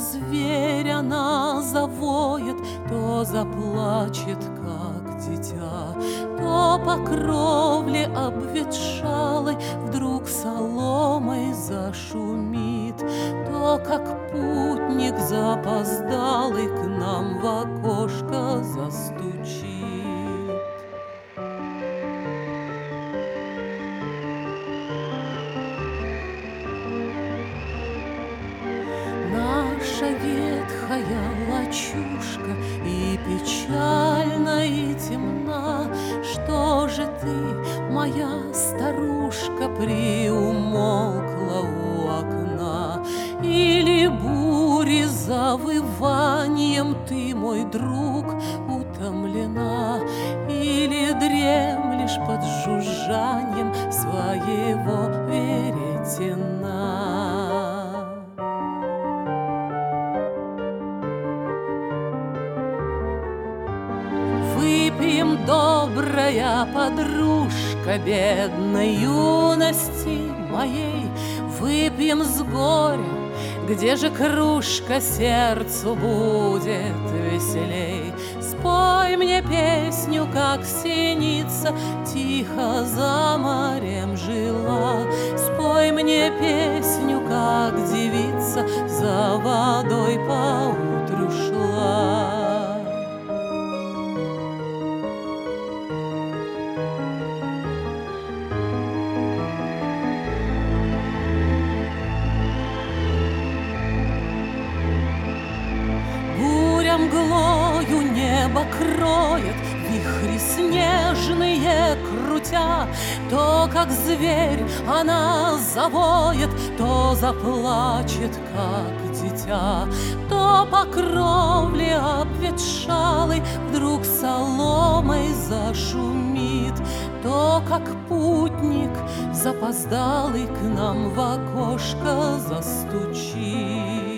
зверь она завоет, то заплачет, как дитя, то по кровле обветшалой вдруг соломой зашумит, то, как путник запоздалый, к нам в окошко застучит. Наша ветхая лачушка и печальна, и темна. Что же ты, моя старушка, приумолкла у окна? Или бури завыванием ты, мой друг, утомлена? Или дремлешь под жужжанием своего веретена? Выпьем, добрая подружка бедной юности моей, выпьем с горем, где же кружка сердцу будет веселей. Спой мне песню, как синица тихо за морем жила. Спой мне песню, как девица за водой поутру шла. Мглою небо кроет, вихри снежные крутя, то, как зверь, она завоет, то заплачет, как дитя, то по кровле обветшалой вдруг соломой зашумит, то, как путник запоздалый, к нам в окошко застучит.